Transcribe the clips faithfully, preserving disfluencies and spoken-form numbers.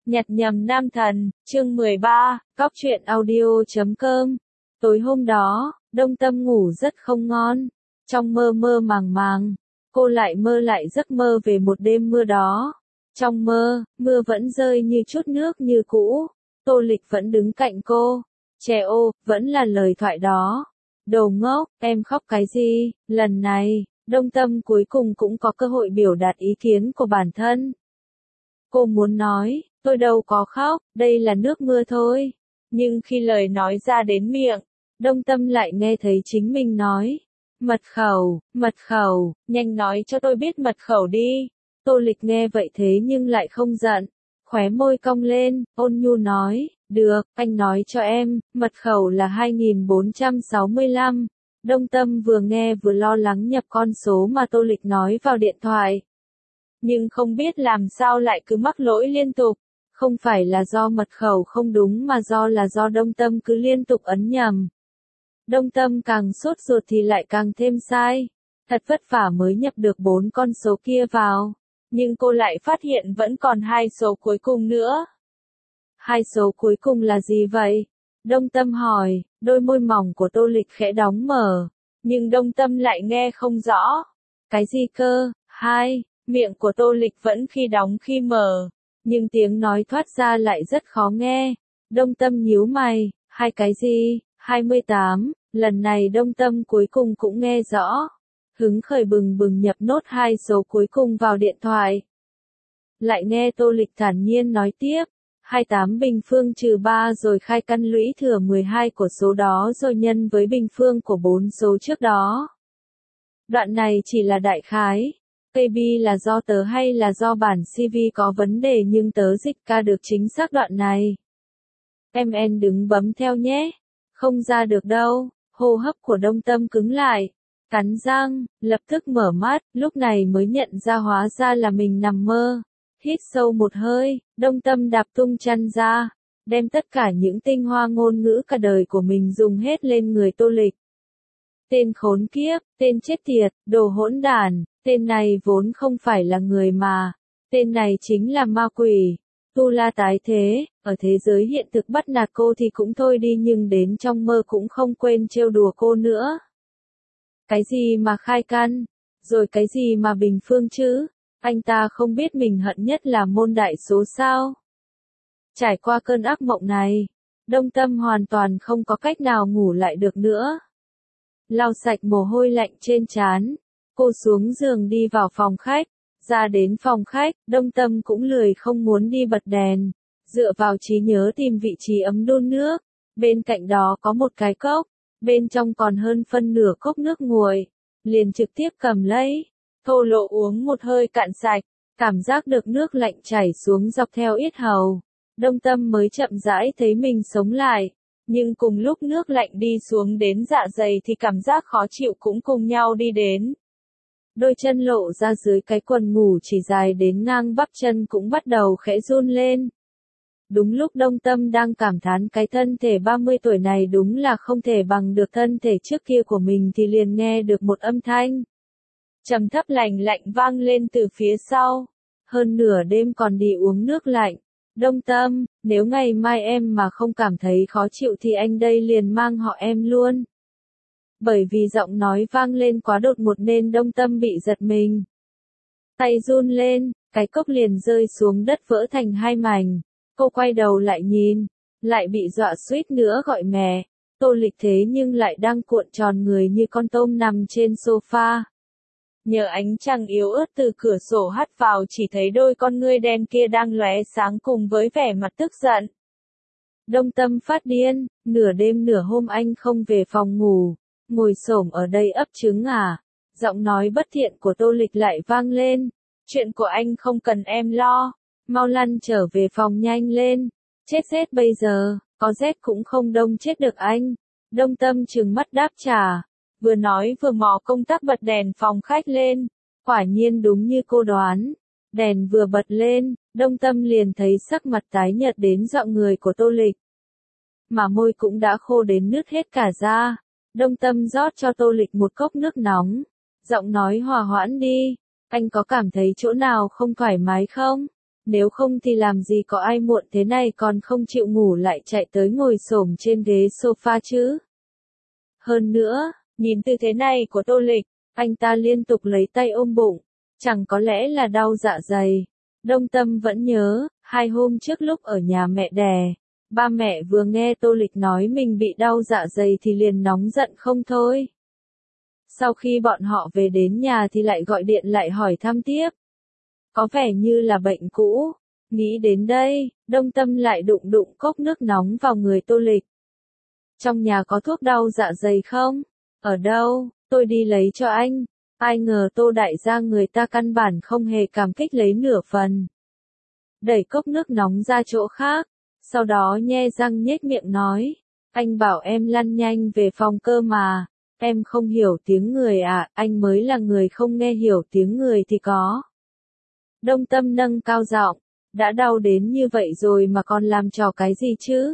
Nhặt nhầm nam thần, chương mười ba, Cóc truyện audio chấm com. Tối hôm đó, Đông Tâm ngủ rất không ngon. Trong mơ mơ màng màng, cô lại mơ lại giấc mơ về một đêm mưa đó. Trong mơ, mưa vẫn rơi như chút nước như cũ. Tô Lịch vẫn đứng cạnh cô. Trẻ ô, vẫn là lời thoại đó. Đồ ngốc, em khóc cái gì? Lần này, Đông Tâm cuối cùng cũng có cơ hội biểu đạt ý kiến của bản thân. Cô muốn nói, tôi đâu có khóc, đây là nước mưa thôi. Nhưng khi lời nói ra đến miệng, Đông Tâm lại nghe thấy chính mình nói. Mật khẩu, mật khẩu, nhanh nói cho tôi biết mật khẩu đi. Tô Lịch nghe vậy thế nhưng lại không giận. Khóe môi cong lên, ôn nhu nói, được, anh nói cho em, mật khẩu là hai nghìn bốn trăm sáu mươi lăm. Đông Tâm vừa nghe vừa lo lắng nhập con số mà Tô Lịch nói vào điện thoại. Nhưng không biết làm sao lại cứ mắc lỗi liên tục. Không phải là do mật khẩu không đúng mà do là do Đông Tâm cứ liên tục ấn nhầm. Đông Tâm càng sốt ruột thì lại càng thêm sai. Thật vất vả mới nhập được bốn con số kia vào. Nhưng cô lại phát hiện vẫn còn hai số cuối cùng nữa. Hai số cuối cùng là gì vậy? Đông Tâm hỏi, đôi môi mỏng của Tô Lịch khẽ đóng mở. Nhưng Đông Tâm lại nghe không rõ. Cái gì cơ? Hai. Miệng của Tô Lịch vẫn khi đóng khi mở. Nhưng tiếng nói thoát ra lại rất khó nghe. Đông Tâm nhíu mày, hai cái gì? hai mươi tám. Lần này Đông Tâm cuối cùng cũng nghe rõ. Hứng khởi bừng bừng nhập nốt hai số cuối cùng vào điện thoại. Lại nghe Tô Lịch thản nhiên nói tiếp. hai mươi tám bình phương trừ ba rồi khai căn lũy thừa mười hai của số đó rồi nhân với bình phương của bốn số trước đó. Đoạn này chỉ là đại khái. ca bê là do tớ hay là do bản xê vê có vấn đề nhưng tớ dịch ca được chính xác đoạn này. Em en đừng bấm theo nhé. Không ra được đâu. Hô hấp của Đông Tâm cứng lại. Cắn răng, lập tức mở mắt, lúc này mới nhận ra hóa ra là mình nằm mơ. Hít sâu một hơi, Đông Tâm đạp tung chăn ra, đem tất cả những tinh hoa ngôn ngữ cả đời của mình dùng hết lên người Tô Lịch. Tên khốn kiếp, tên chết tiệt, đồ hỗn đản, tên này vốn không phải là người mà, tên này chính là ma quỷ. Tu La tái thế, ở thế giới hiện thực bắt nạt cô thì cũng thôi đi nhưng đến trong mơ cũng không quên trêu đùa cô nữa. Cái gì mà khai căn, rồi cái gì mà bình phương chứ, anh ta không biết mình hận nhất là môn đại số sao. Trải qua cơn ác mộng này, Đông Tâm hoàn toàn không có cách nào ngủ lại được nữa. Lau sạch mồ hôi lạnh trên trán, cô xuống giường đi vào phòng khách. Ra đến phòng khách, Đông Tâm cũng lười không muốn đi bật đèn, dựa vào trí nhớ tìm vị trí ấm đun nước, bên cạnh đó có một cái cốc, bên trong còn hơn phân nửa cốc nước nguội, liền trực tiếp cầm lấy, thô lỗ uống một hơi cạn sạch, cảm giác được nước lạnh chảy xuống dọc theo yết hầu, Đông Tâm mới chậm rãi thấy mình sống lại, nhưng cùng lúc nước lạnh đi xuống đến dạ dày thì cảm giác khó chịu cũng cùng nhau đi đến. Đôi chân lộ ra dưới cái quần ngủ chỉ dài đến ngang bắp chân cũng bắt đầu khẽ run lên. Đúng lúc Đông Tâm đang cảm thán cái thân thể ba mươi tuổi này đúng là không thể bằng được thân thể trước kia của mình thì liền nghe được một âm thanh trầm thấp lạnh lạnh vang lên từ phía sau. Hơn nửa đêm còn đi uống nước lạnh. Đông Tâm, nếu ngày mai em mà không cảm thấy khó chịu thì anh đây liền mang họ em luôn. Bởi vì giọng nói vang lên quá đột ngột nên Đông Tâm bị giật mình. Tay run lên, cái cốc liền rơi xuống đất vỡ thành hai mảnh. Cô quay đầu lại nhìn, lại bị dọa suýt nữa gọi mẹ. Tô Lịch thế nhưng lại đang cuộn tròn người như con tôm nằm trên sofa. Nhờ ánh trăng yếu ớt từ cửa sổ hắt vào chỉ thấy đôi con ngươi đen kia đang lóe sáng cùng với vẻ mặt tức giận. Đông Tâm phát điên, nửa đêm nửa hôm anh không về phòng ngủ. Ngồi xổm ở đây ấp trứng à? Giọng nói bất thiện của Tô Lịch lại vang lên. Chuyện của anh không cần em lo. Mau lăn trở về phòng nhanh lên. Chết rét bây giờ, có rét cũng không đông chết được anh. Đông Tâm trừng mắt đáp trả. Vừa nói vừa mò công tắc bật đèn phòng khách lên. Quả nhiên đúng như cô đoán. Đèn vừa bật lên, Đông Tâm liền thấy sắc mặt tái nhợt đến dọa người của Tô Lịch. Mà môi cũng đã khô đến nứt hết cả da. Đông Tâm rót cho Tô Lịch một cốc nước nóng. Giọng nói hòa hoãn đi. Anh có cảm thấy chỗ nào không thoải mái không? Nếu không thì làm gì có ai muộn thế này còn không chịu ngủ lại chạy tới ngồi xổm trên ghế sofa chứ. Hơn nữa, nhìn tư thế này của Tô Lịch, anh ta liên tục lấy tay ôm bụng, chẳng có lẽ là đau dạ dày. Đông Tâm vẫn nhớ, hai hôm trước lúc ở nhà mẹ đẻ, ba mẹ vừa nghe Tô Lịch nói mình bị đau dạ dày thì liền nóng giận không thôi. Sau khi bọn họ về đến nhà thì lại gọi điện lại hỏi thăm tiếp. Có vẻ như là bệnh cũ. Nghĩ đến đây, Đông Tâm lại đụng đụng cốc nước nóng vào người Tô Lịch. Trong nhà có thuốc đau dạ dày không? Ở đâu? Tôi đi lấy cho anh. Ai ngờ Tô đại gia người ta căn bản không hề cảm kích lấy nửa phần. Đẩy cốc nước nóng ra chỗ khác, sau đó nhe răng nhếch miệng nói, anh bảo em lăn nhanh về phòng cơ mà, em không hiểu tiếng người à, anh mới là người không nghe hiểu tiếng người thì có. Đông Tâm nâng cao giọng, đã đau đến như vậy rồi mà còn làm trò cái gì chứ?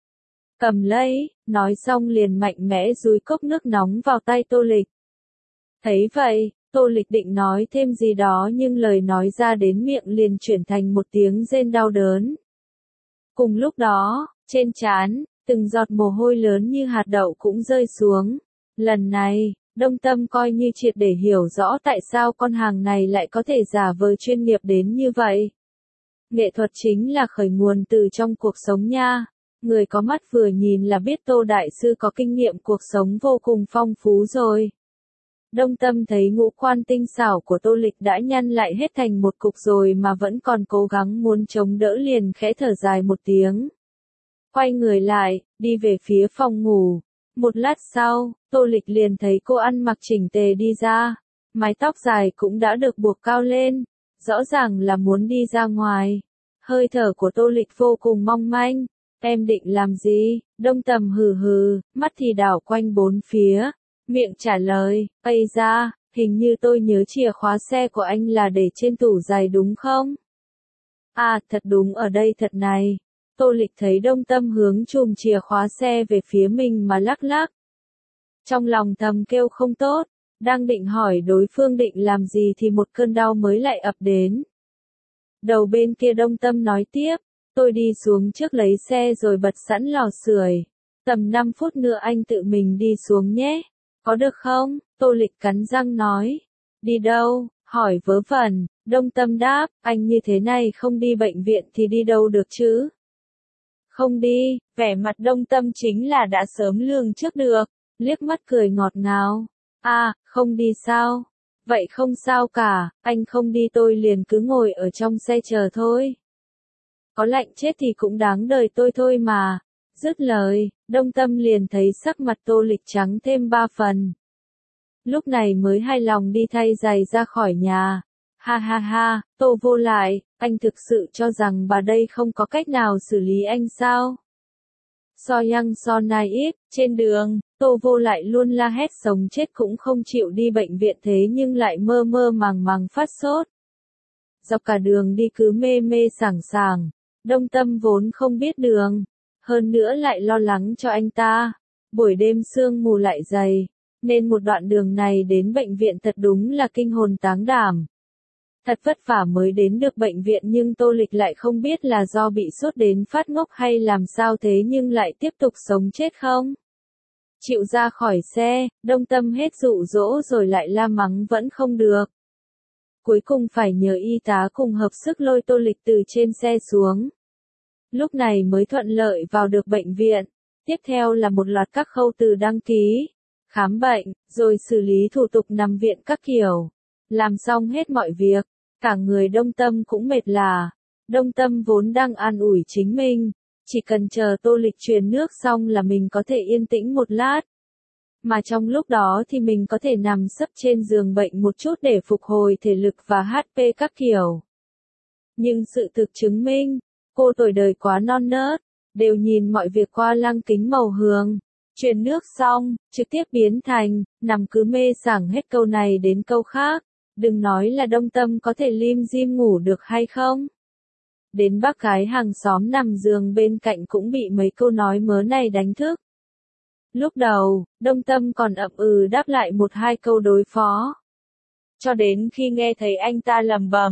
Cầm lấy, nói xong liền mạnh mẽ dúi cốc nước nóng vào tay Tô Lịch. Thấy vậy, Tô Lịch định nói thêm gì đó nhưng lời nói ra đến miệng liền chuyển thành một tiếng rên đau đớn. Cùng lúc đó, trên trán, từng giọt mồ hôi lớn như hạt đậu cũng rơi xuống. Lần này, Đông Tâm coi như triệt để hiểu rõ tại sao con hàng này lại có thể giả vờ chuyên nghiệp đến như vậy. Nghệ thuật chính là khởi nguồn từ trong cuộc sống nha. Người có mắt vừa nhìn là biết Tô đại sư có kinh nghiệm cuộc sống vô cùng phong phú rồi. Đông Tâm thấy ngũ quan tinh xảo của Tô Lịch đã nhăn lại hết thành một cục rồi mà vẫn còn cố gắng muốn chống đỡ liền khẽ thở dài một tiếng. Quay người lại, đi về phía phòng ngủ. Một lát sau, Tô Lịch liền thấy cô ăn mặc chỉnh tề đi ra. Mái tóc dài cũng đã được buộc cao lên. Rõ ràng là muốn đi ra ngoài. Hơi thở của Tô Lịch vô cùng mong manh. Em định làm gì? Đông Tâm hừ hừ, mắt thì đảo quanh bốn phía. Miệng trả lời, ây ra, hình như tôi nhớ chìa khóa xe của anh là để trên tủ giày đúng không? À, thật đúng ở đây thật này. Tô Lịch thấy Đông Tâm hướng chùm chìa khóa xe về phía mình mà lắc lắc. Trong lòng thầm kêu không tốt, đang định hỏi đối phương định làm gì thì một cơn đau mới lại ập đến. Đầu bên kia Đông Tâm nói tiếp, tôi đi xuống trước lấy xe rồi bật sẵn lò sưởi. Tầm năm phút nữa anh tự mình đi xuống nhé. Có được không? Tô Lịch cắn răng nói. Đi đâu? Hỏi vớ vẩn. Đông Tâm đáp, anh như thế này không đi bệnh viện thì đi đâu được chứ? Không đi, vẻ mặt Đông Tâm chính là đã sớm lường trước được, liếc mắt cười ngọt ngào. À, không đi sao? Vậy không sao cả, anh không đi tôi liền cứ ngồi ở trong xe chờ thôi. Có lạnh chết thì cũng đáng đời tôi thôi mà. Dứt lời, Đông Tâm liền thấy sắc mặt Tô Lịch trắng thêm ba phần. Lúc này mới hài lòng đi thay giày ra khỏi nhà. Ha ha ha, Tô Vô Lại, anh thực sự cho rằng bà đây không có cách nào xử lý anh sao? So Yang So Nai ít, trên đường, Tô Vô Lại luôn la hét sống chết cũng không chịu đi bệnh viện thế nhưng lại mơ mơ màng màng phát sốt. Dọc cả đường đi cứ mê mê sảng sảng, Đông Tâm vốn không biết đường. Hơn nữa lại lo lắng cho anh ta. Buổi đêm sương mù lại dày, nên một đoạn đường này đến bệnh viện thật đúng là kinh hồn táng đảm. Thật vất vả mới đến được bệnh viện nhưng Tô Lịch lại không biết là do bị sốt đến phát ngốc hay làm sao thế nhưng lại tiếp tục sống chết không. Chịu ra khỏi xe, Đông Tâm hết dụ dỗ rồi lại la mắng vẫn không được. Cuối cùng phải nhờ y tá cùng hợp sức lôi Tô Lịch từ trên xe xuống. Lúc này mới thuận lợi vào được bệnh viện. Tiếp theo là một loạt các khâu từ đăng ký, khám bệnh, rồi xử lý thủ tục nằm viện các kiểu. Làm xong hết mọi việc, cả người Đông Tâm cũng mệt lả. Đông Tâm vốn đang an ủi chính mình, chỉ cần chờ Tô Lịch truyền nước xong là mình có thể yên tĩnh một lát. Mà trong lúc đó thì mình có thể nằm sấp trên giường bệnh một chút để phục hồi thể lực và hát pê các kiểu. Nhưng sự thực chứng minh, cô tuổi đời quá non nớt, đều nhìn mọi việc qua lăng kính màu hường. Truyền nước xong, trực tiếp biến thành, nằm cứ mê sảng hết câu này đến câu khác. Đừng nói là Đông Tâm có thể lim dim ngủ được hay không. Đến bác gái hàng xóm nằm giường bên cạnh cũng bị mấy câu nói mớ này đánh thức. Lúc đầu, Đông Tâm còn ậm ừ đáp lại một hai câu đối phó. Cho đến khi nghe thấy anh ta lẩm bẩm,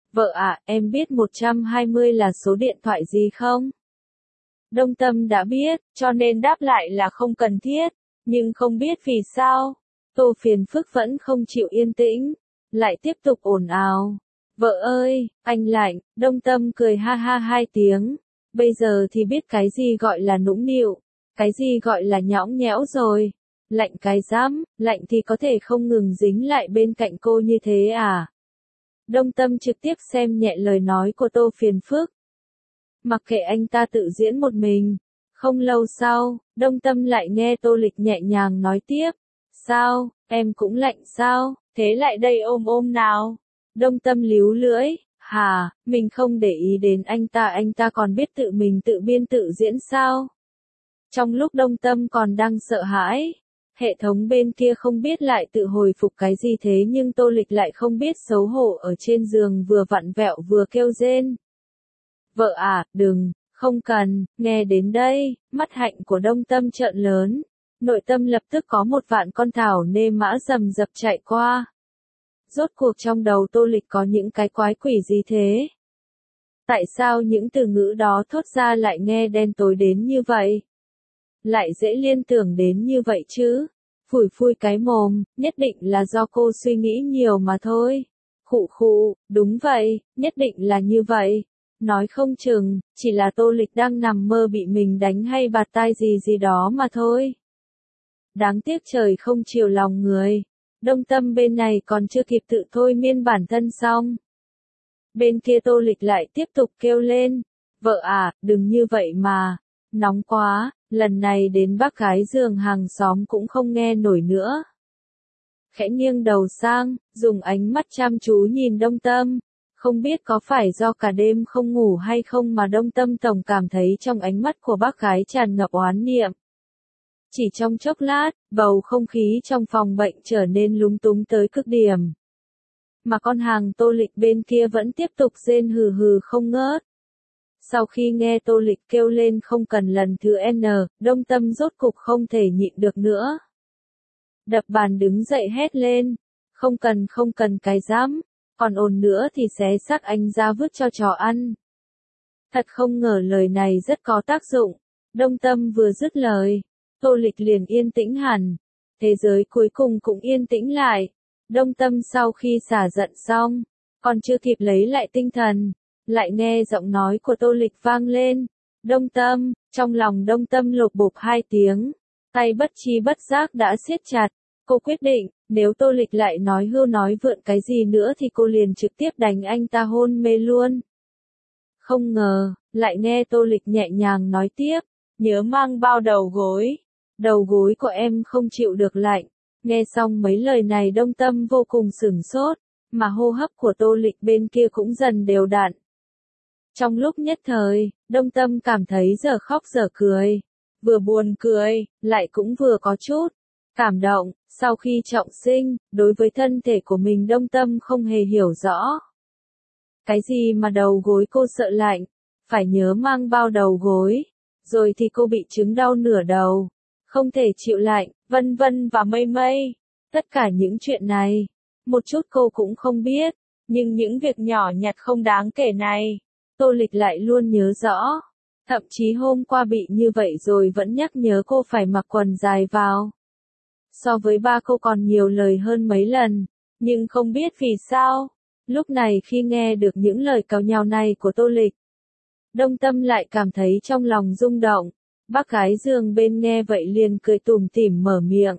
Vợ ạ, em biết một trăm hai mươi là số điện thoại gì không? Đông Tâm đã biết, cho nên đáp lại là không cần thiết, nhưng không biết vì sao. Tô Phiền Phức vẫn không chịu yên tĩnh, lại tiếp tục ồn ào. Vợ ơi, anh lạnh, Đông Tâm cười ha ha hai tiếng. Bây giờ thì biết cái gì gọi là nũng nịu, cái gì gọi là nhõng nhẽo rồi. Lạnh cái rắm, lạnh thì có thể không ngừng dính lại bên cạnh cô như thế à? Đông Tâm trực tiếp xem nhẹ lời nói của Tô Phiền Phức. Mặc kệ anh ta tự diễn một mình. Không lâu sau, Đông Tâm lại nghe Tô Lịch nhẹ nhàng nói tiếp. Sao, em cũng lạnh sao, thế lại đây ôm ôm nào. Đông Tâm líu lưỡi, hà, mình không để ý đến anh ta, anh ta còn biết tự mình tự biên tự diễn sao. Trong lúc Đông Tâm còn đang sợ hãi, hệ thống bên kia không biết lại tự hồi phục cái gì thế nhưng Tô Lịch lại không biết xấu hổ ở trên giường vừa vặn vẹo vừa kêu rên. Vợ à, đừng, không cần, nghe đến đây, mắt hạnh của Đông Tâm trợn lớn. Nội tâm lập tức có một vạn con thảo nê mã rầm rập chạy qua. Rốt cuộc trong đầu Tô Lịch có những cái quái quỷ gì thế? Tại sao những từ ngữ đó thốt ra lại nghe đen tối đến như vậy? Lại dễ liên tưởng đến như vậy chứ? Phủi phui cái mồm, nhất định là do cô suy nghĩ nhiều mà thôi. Khụ khụ, đúng vậy, nhất định là như vậy. Nói không chừng, chỉ là Tô Lịch đang nằm mơ bị mình đánh hay bạt tai gì gì đó mà thôi. Đáng tiếc trời không chiều lòng người. Đông Tâm bên này còn chưa kịp tự thôi miên bản thân xong. Bên kia Tô Lịch lại tiếp tục kêu lên. Vợ à, đừng như vậy mà. Nóng quá, lần này đến bác gái giường hàng xóm cũng không nghe nổi nữa. Khẽ nghiêng đầu sang, dùng ánh mắt chăm chú nhìn Đông Tâm. Không biết có phải do cả đêm không ngủ hay không mà Đông Tâm tổng cảm thấy trong ánh mắt của bác gái tràn ngập oán niệm. Chỉ trong chốc lát, bầu không khí trong phòng bệnh trở nên lúng túng tới cực điểm. Mà con hàng Tô Lịch bên kia vẫn tiếp tục rên hừ hừ không ngớt. Sau khi nghe Tô Lịch kêu lên không cần lần thứ N, Đông Tâm rốt cục không thể nhịn được nữa. Đập bàn đứng dậy hét lên. Không cần không cần cái dám, còn ồn nữa thì xé xác anh ra vứt cho chó ăn. Thật không ngờ lời này rất có tác dụng. Đông Tâm vừa dứt lời, Tô Lịch liền yên tĩnh hẳn. Thế giới cuối cùng cũng yên tĩnh lại. Đông Tâm sau khi xả giận xong, còn chưa kịp lấy lại tinh thần, lại nghe giọng nói của Tô Lịch vang lên. Đông Tâm, trong lòng Đông Tâm lột bột hai tiếng, tay bất chi bất giác đã siết chặt. Cô quyết định, nếu Tô Lịch lại nói hưu nói vượn cái gì nữa thì cô liền trực tiếp đánh anh ta hôn mê luôn. Không ngờ, lại nghe Tô Lịch nhẹ nhàng nói tiếp, nhớ mang bao đầu gối. Đầu gối của em không chịu được lạnh. Nghe xong mấy lời này Đông Tâm vô cùng sửng sốt, mà hô hấp của Tô Lịch bên kia cũng dần đều đặn. Trong lúc nhất thời, Đông Tâm cảm thấy giờ khóc giờ cười. Vừa buồn cười, lại cũng vừa có chút cảm động. Sau khi trọng sinh, đối với thân thể của mình Đông Tâm không hề hiểu rõ. Cái gì mà đầu gối cô sợ lạnh, phải nhớ mang bao đầu gối, rồi thì cô bị chứng đau nửa đầu, không thể chịu lạnh, vân vân và mây mây. Tất cả những chuyện này, một chút cô cũng không biết, nhưng những việc nhỏ nhặt không đáng kể này, Tô Lịch lại luôn nhớ rõ. Thậm chí hôm qua bị như vậy rồi vẫn nhắc nhớ cô phải mặc quần dài vào. So với ba cô còn nhiều lời hơn mấy lần, nhưng không biết vì sao, lúc này khi nghe được những lời càu nhàu này của Tô Lịch, Đông Tâm lại cảm thấy trong lòng rung động. Bác gái giường bên nghe vậy liền cười tủm tỉm mở miệng.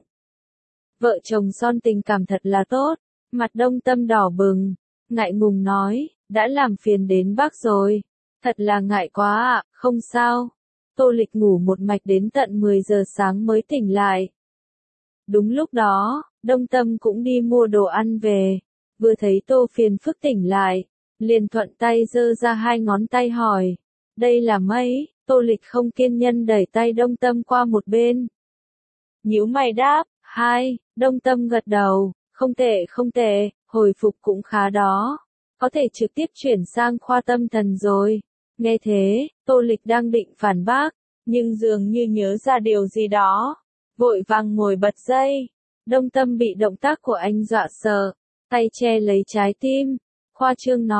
Vợ chồng son tình cảm thật là tốt. Mặt Đông Tâm đỏ bừng, ngại ngùng nói, đã làm phiền đến bác rồi. Thật là ngại quá ạ, không sao. Tô Lịch ngủ một mạch đến tận mười giờ sáng mới tỉnh lại. Đúng lúc đó, Đông Tâm cũng đi mua đồ ăn về. Vừa thấy Tô Phiền Phức tỉnh lại, liền thuận tay giơ ra hai ngón tay hỏi. Đây là mấy? Tô Lịch không kiên nhẫn đẩy tay Đông Tâm qua một bên. Nhíu mày đáp, hai, Đông Tâm gật đầu, không tệ không tệ, hồi phục cũng khá đó. Có thể trực tiếp chuyển sang khoa tâm thần rồi. Nghe thế, Tô Lịch đang định phản bác, nhưng dường như nhớ ra điều gì đó. Vội vàng ngồi bật dậy. Đông Tâm bị động tác của anh dọa sợ, tay che lấy trái tim. Khoa trương nói,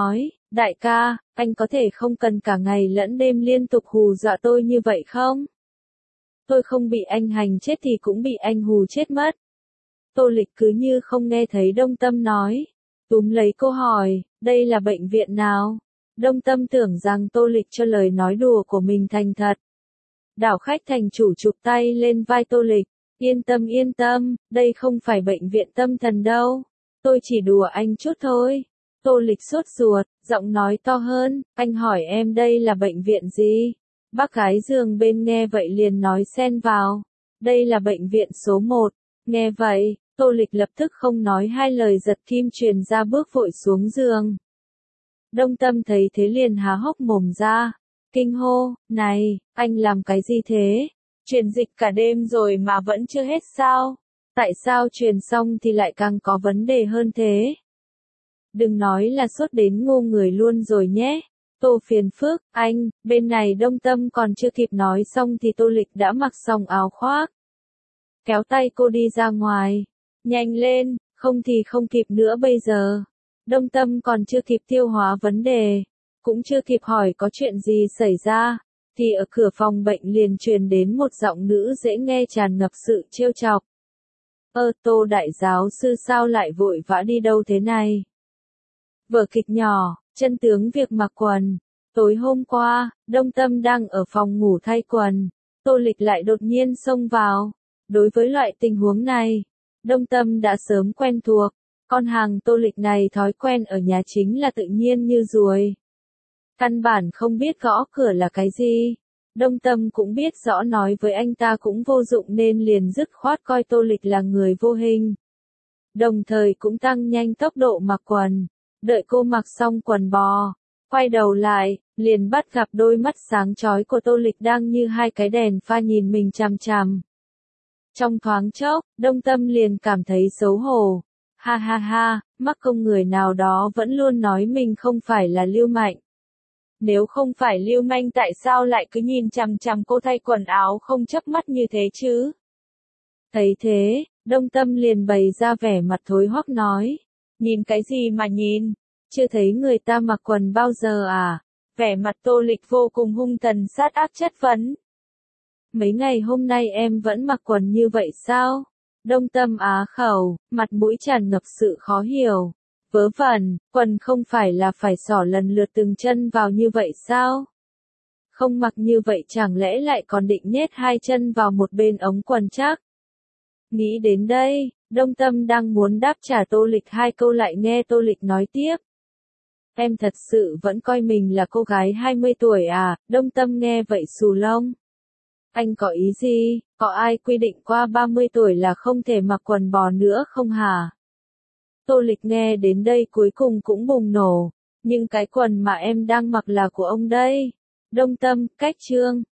Đại ca, anh có thể không cần cả ngày lẫn đêm liên tục hù dọa tôi như vậy không? Tôi không bị anh hành chết thì cũng bị anh hù chết mất. Tô Lịch cứ như không nghe thấy Đông Tâm nói. Túm lấy cô hỏi, đây là bệnh viện nào? Đông Tâm tưởng rằng Tô Lịch cho lời nói đùa của mình thành thật. Đảo khách thành chủ chụp tay lên vai Tô Lịch. Yên tâm yên tâm, đây không phải bệnh viện tâm thần đâu. Tôi chỉ đùa anh chút thôi. Tô Lịch sốt ruột, giọng nói to hơn, anh hỏi em đây là bệnh viện gì? Bác gái giường bên nghe vậy liền nói xen vào. Đây là bệnh viện số một. Nghe vậy, Tô Lịch lập tức không nói hai lời giật kim truyền ra bước vội xuống giường. Đông Tâm thấy thế liền há hốc mồm ra. Kinh hô, này, anh làm cái gì thế? Truyền dịch cả đêm rồi mà vẫn chưa hết sao? Tại sao truyền xong thì lại càng có vấn đề hơn thế? Đừng nói là sốt đến ngu người luôn rồi nhé. Tô phiền phức, anh, bên này Đông Tâm còn chưa kịp nói xong thì Tô Lịch đã mặc xong áo khoác. Kéo tay cô đi ra ngoài. Nhanh lên, không thì không kịp nữa bây giờ. Đông Tâm còn chưa kịp tiêu hóa vấn đề. Cũng chưa kịp hỏi có chuyện gì xảy ra. Thì ở cửa phòng bệnh liền truyền đến một giọng nữ dễ nghe tràn ngập sự trêu chọc. Ơ Tô đại giáo sư sao lại vội vã đi đâu thế này? Vở kịch nhỏ, chân tướng việc mặc quần. Tối hôm qua, Đông Tâm đang ở phòng ngủ thay quần. Tô Lịch lại đột nhiên xông vào. Đối với loại tình huống này, Đông Tâm đã sớm quen thuộc. Con hàng Tô Lịch này thói quen ở nhà chính là tự nhiên như ruồi. Căn bản không biết gõ cửa là cái gì. Đông Tâm cũng biết rõ nói với anh ta cũng vô dụng nên liền dứt khoát coi Tô Lịch là người vô hình. Đồng thời cũng tăng nhanh tốc độ mặc quần. Đợi cô mặc xong quần bò, quay đầu lại, liền bắt gặp đôi mắt sáng chói của Tô Lịch đang như hai cái đèn pha nhìn mình chằm chằm. Trong thoáng chốc, Đông Tâm liền cảm thấy xấu hổ. Ha ha ha, mắc công người nào đó vẫn luôn nói mình không phải là Lưu Mạnh. Nếu không phải Lưu Manh tại sao lại cứ nhìn chằm chằm cô thay quần áo không chớp mắt như thế chứ? Thấy thế, Đông Tâm liền bày ra vẻ mặt thối hoắc nói. Nhìn cái gì mà nhìn? Chưa thấy người ta mặc quần bao giờ à? Vẻ mặt Tô Lịch vô cùng hung tợn sát ác chất vấn. Mấy ngày hôm nay em vẫn mặc quần như vậy sao? Đông Tâm á khẩu, mặt mũi tràn ngập sự khó hiểu. Vớ vẩn, quần không phải là phải xỏ lần lượt từng chân vào như vậy sao? Không mặc như vậy chẳng lẽ lại còn định nhét hai chân vào một bên ống quần chắc? Nghĩ đến đây, Đông Tâm đang muốn đáp trả Tô Lịch hai câu lại nghe Tô Lịch nói tiếp. Em thật sự vẫn coi mình là cô gái hai mươi tuổi à? Đông Tâm nghe vậy xù lông. Anh có ý gì? Có ai quy định qua ba mươi tuổi là không thể mặc quần bò nữa không hả? Tô Lịch nghe đến đây cuối cùng cũng bùng nổ. Nhưng cái quần mà em đang mặc là của ông đây. Đông Tâm, cách chương.